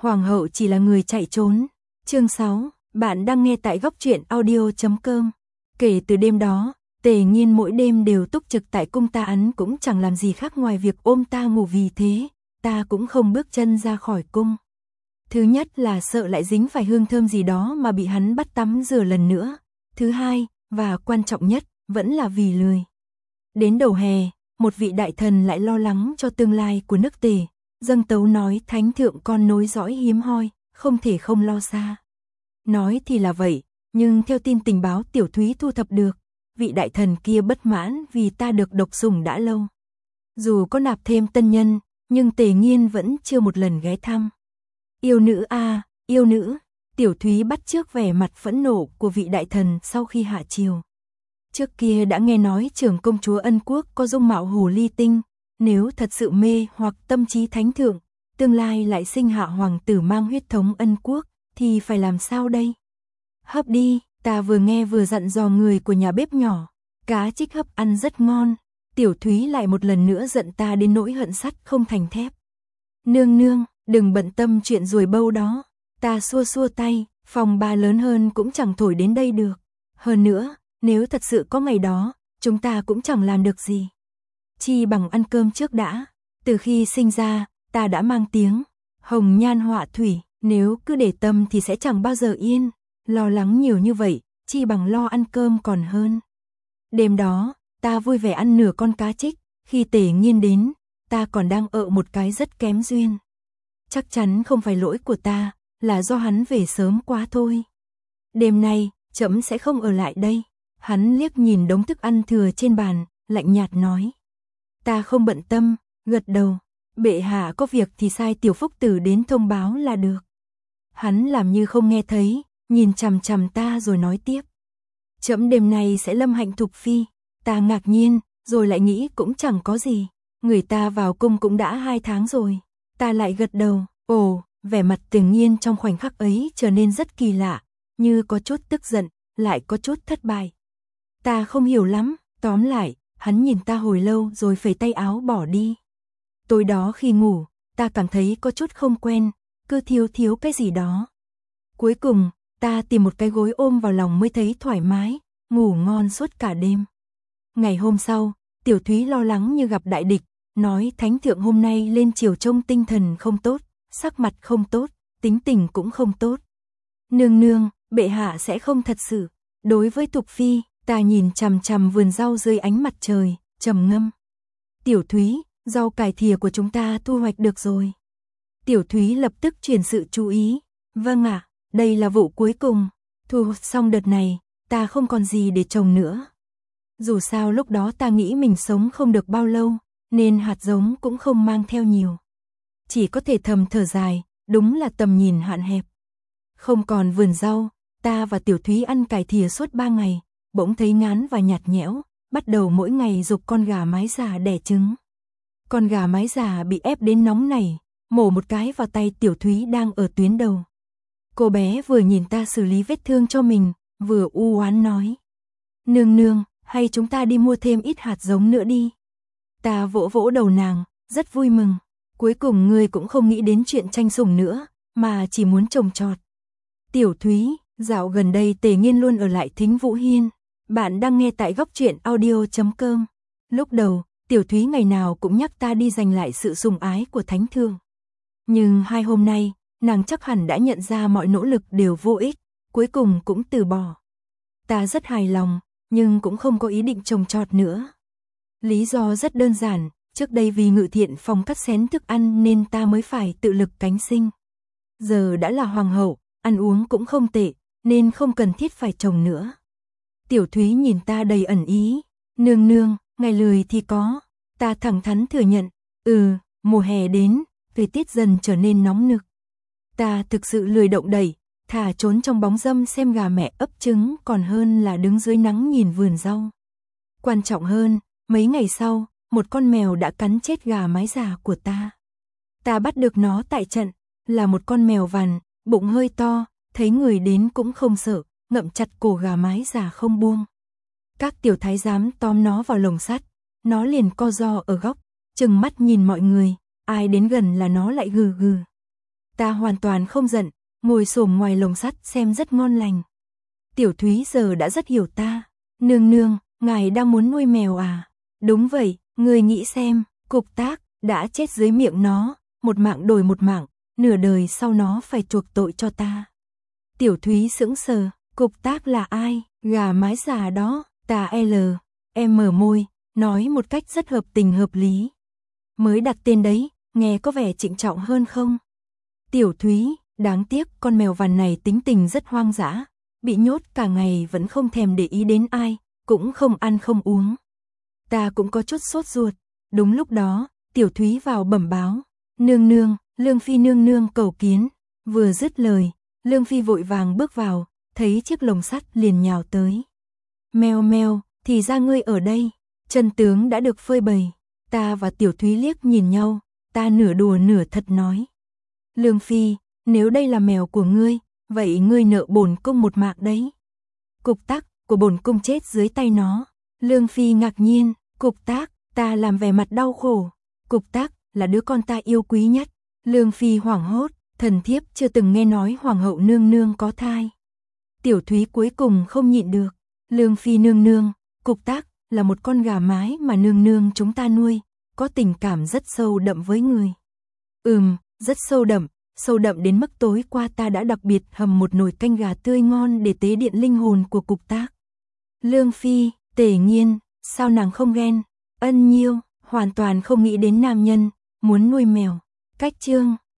Hoàng hậu chỉ là người chạy trốn. Chương 6, bạn đang nghe tại góc truyện audio.com. Kể từ đêm đó, Tề Nghiên mỗi đêm đều túc trực tại cung ta, hắn cũng chẳng làm gì khác ngoài việc ôm ta ngủ, vì thế ta cũng không bước chân ra khỏi cung. Thứ nhất là sợ lại dính phải hương thơm gì đó mà bị hắn bắt tắm rửa lần nữa. Thứ hai, và quan trọng nhất, vẫn là vì lười. Đến đầu hè, một vị đại thần lại lo lắng cho tương lai của nước Tề, dâng tấu nói thánh thượng con nối dõi hiếm hoi, không thể không lo xa. Nói thì là vậy, nhưng theo tin tình báo Tiểu Thúy thu thập được, vị đại thần kia bất mãn vì ta được độc sủng đã lâu. Dù có nạp thêm tân nhân, nhưng Tề Nghiên vẫn chưa một lần ghé thăm. Yêu nữ a, yêu nữ. Tiểu Thúy bắt chước vẻ mặt phẫn nộ của vị đại thần sau khi hạ triều. Trước kia đã nghe nói trưởng công chúa Ân Quốc có dung mạo hồ ly tinh, nếu thật sự mê hoặc tâm trí thánh thượng, tương lai lại sinh hạ hoàng tử mang huyết thống Ân Quốc, thì phải làm sao đây? Hấp đi, ta vừa nghe vừa dặn dò người của nhà bếp nhỏ, cá trích hấp ăn rất ngon. Tiểu Thúy lại một lần nữa giận ta đến nỗi hận sắt không thành thép. Nương nương, đừng bận tâm chuyện ruồi bâu đó. Ta xua xua tay, phòng ba lớn hơn cũng chẳng thổi đến đây được. Hơn nữa, nếu thật sự có ngày đó, chúng ta cũng chẳng làm được gì. Chi bằng ăn cơm trước đã. Từ khi sinh ra, ta đã mang tiếng hồng nhan họa thủy, nếu cứ để tâm thì sẽ chẳng bao giờ yên. Lo lắng nhiều như vậy, chi bằng lo ăn cơm còn hơn. Đêm đó, ta vui vẻ ăn nửa con cá trích, khi Tề Nghiên đến, ta còn đang ợ một cái rất kém duyên. Chắc chắn không phải lỗi của ta, là do hắn về sớm quá thôi. Đêm nay, trẫm sẽ không ở lại đây. Hắn liếc nhìn đống thức ăn thừa trên bàn, lạnh nhạt nói. Ta không bận tâm, gật đầu. Bệ hạ có việc thì sai Tiểu Phúc Tử đến thông báo là được. Hắn làm như không nghe thấy, nhìn chằm chằm ta rồi nói tiếp. Trẫm đêm nay sẽ lâm hạnh thục phi. Ta ngạc nhiên, rồi lại nghĩ cũng chẳng có gì. Người ta vào cung cũng đã 2 tháng rồi. Ta lại gật đầu. Ồ, vẻ mặt Tề Nghiên trong khoảnh khắc ấy trở nên rất kỳ lạ, như có chút tức giận, lại có chút thất bại. Ta không hiểu lắm, tóm lại, hắn nhìn ta hồi lâu rồi phẩy tay áo bỏ đi. Tối đó khi ngủ, ta cảm thấy có chút không quen, cứ thiếu cái gì đó. Cuối cùng, ta tìm một cái gối ôm vào lòng mới thấy thoải mái, ngủ ngon suốt cả đêm. Ngày hôm sau, Tiểu Thúy lo lắng như gặp đại địch, nói thánh thượng hôm nay lên triều trông tinh thần không tốt, sắc mặt không tốt, tính tình cũng không tốt. Nương nương, bệ hạ sẽ không thật sự. Đối với Thục Phi, ta nhìn chằm chằm vườn rau dưới ánh mặt trời, trầm ngâm. Tiểu Thúy, rau cải thìa của chúng ta thu hoạch được rồi. Tiểu Thúy lập tức chuyển sự chú ý. Vâng ạ, đây là vụ cuối cùng. Thu xong đợt này, ta không còn gì để trồng nữa. Dù sao lúc đó ta nghĩ mình sống không được bao lâu, nên hạt giống cũng không mang theo nhiều. Chỉ có thể thầm thở dài, đúng là tầm nhìn hạn hẹp. Không còn vườn rau, ta và Tiểu Thúy ăn cải thìa suốt 3 ngày, bỗng thấy ngán và nhạt nhẽo, bắt đầu mỗi ngày giục con gà mái già đẻ trứng. Con gà mái già bị ép đến nóng nảy, mổ một cái vào tay Tiểu Thúy đang ở tuyến đầu. Cô bé vừa nhìn ta xử lý vết thương cho mình, vừa u oán nói. Nương nương, hay chúng ta đi mua thêm ít hạt giống nữa đi. Ta vỗ vỗ đầu nàng, rất vui mừng. Cuối cùng ngươi cũng không nghĩ đến chuyện tranh sủng nữa, mà chỉ muốn trồng trọt. Tiểu Thúy, dạo gần đây Tề Nghiên luôn ở lại Thính Vũ Hiên. Bạn đang nghe tại góc truyện audio.com. Lúc đầu, Tiểu Thúy ngày nào cũng nhắc ta đi giành lại sự sủng ái của thánh thượng. Nhưng 2 hôm nay, nàng chắc hẳn đã nhận ra mọi nỗ lực đều vô ích, cuối cùng cũng từ bỏ. Ta rất hài lòng, nhưng cũng không có ý định trồng trọt nữa. Lý do rất đơn giản, trước đây vì Ngự Thiện phòng cắt xén thức ăn nên ta mới phải tự lực cánh sinh. Giờ đã là hoàng hậu, ăn uống cũng không tệ, nên không cần thiết phải trồng nữa. Tiểu Thúy nhìn ta đầy ẩn ý. Nương nương, ngày lười thì có. Ta thẳng thắn thừa nhận. Mùa hè đến, thời tiết dần trở nên nóng nực. Ta thực sự lười động đậy, thà trốn trong bóng râm xem gà mẹ ấp trứng còn hơn là đứng dưới nắng nhìn vườn rau. Quan trọng hơn, mấy ngày sau, một con mèo đã cắn chết gà mái già của ta. Ta bắt được nó tại trận, là một con mèo vằn, bụng hơi to, thấy người đến cũng không sợ, ngậm chặt cổ gà mái già không buông. Các tiểu thái giám tóm nó vào lồng sắt, nó liền co ro ở góc, trừng mắt nhìn mọi người, ai đến gần là nó lại gừ gừ. Ta hoàn toàn không giận, ngồi xổm ngoài lồng sắt xem rất ngon lành. Tiểu Thúy giờ đã rất hiểu ta. Nương nương, ngài đang muốn nuôi mèo à? Đúng vậy, người nghĩ xem, Cục Tác đã chết dưới miệng nó, một mạng đổi một mạng, nửa đời sau nó phải chuộc tội cho ta. Tiểu Thúy sững sờ, Cục Tác là ai? Gà mái già đó. Ta em mở môi, nói một cách rất hợp tình hợp lý. Mới đặt tên đấy, nghe có vẻ trịnh trọng hơn không? Tiểu Thúy, đáng tiếc con mèo vằn này tính tình rất hoang dã, bị nhốt cả ngày vẫn không thèm để ý đến ai, cũng không ăn không uống. Ta cũng có chút sốt ruột. Đúng lúc đó, Tiểu Thúy vào bẩm báo. Nương nương, Lương Phi nương nương cầu kiến. Vừa dứt lời, Lương Phi vội vàng bước vào, thấy chiếc lồng sắt liền nhào tới. Mèo mèo, thì ra ngươi ở đây. Chân tướng đã được phơi bày. Ta và Tiểu Thúy liếc nhìn nhau, ta nửa đùa nửa thật nói. Lương Phi, nếu đây là mèo của ngươi, vậy ngươi nợ bổn cung một mạng đấy. Cục Tác của bổn cung chết dưới tay nó. Lương Phi ngạc nhiên, Cục Tác, ta làm vẻ mặt đau khổ. Cục Tác là đứa con ta yêu quý nhất. Lương Phi hoảng hốt, thần thiếp chưa từng nghe nói hoàng hậu nương nương có thai. Tiểu Thúy cuối cùng không nhịn được. Lương Phi nương nương, Cục Tác là một con gà mái mà nương nương chúng ta nuôi, có tình cảm rất sâu đậm với người. Rất sâu đậm đến mức tối qua ta đã đặc biệt hầm một nồi canh gà tươi ngon để tế điện linh hồn của Cục Tác. Lương Phi, Tề Nhiên, sao nàng không ghen? Ân Nhiêu, hoàn toàn không nghĩ đến nam nhân, muốn nuôi mèo. Cách chương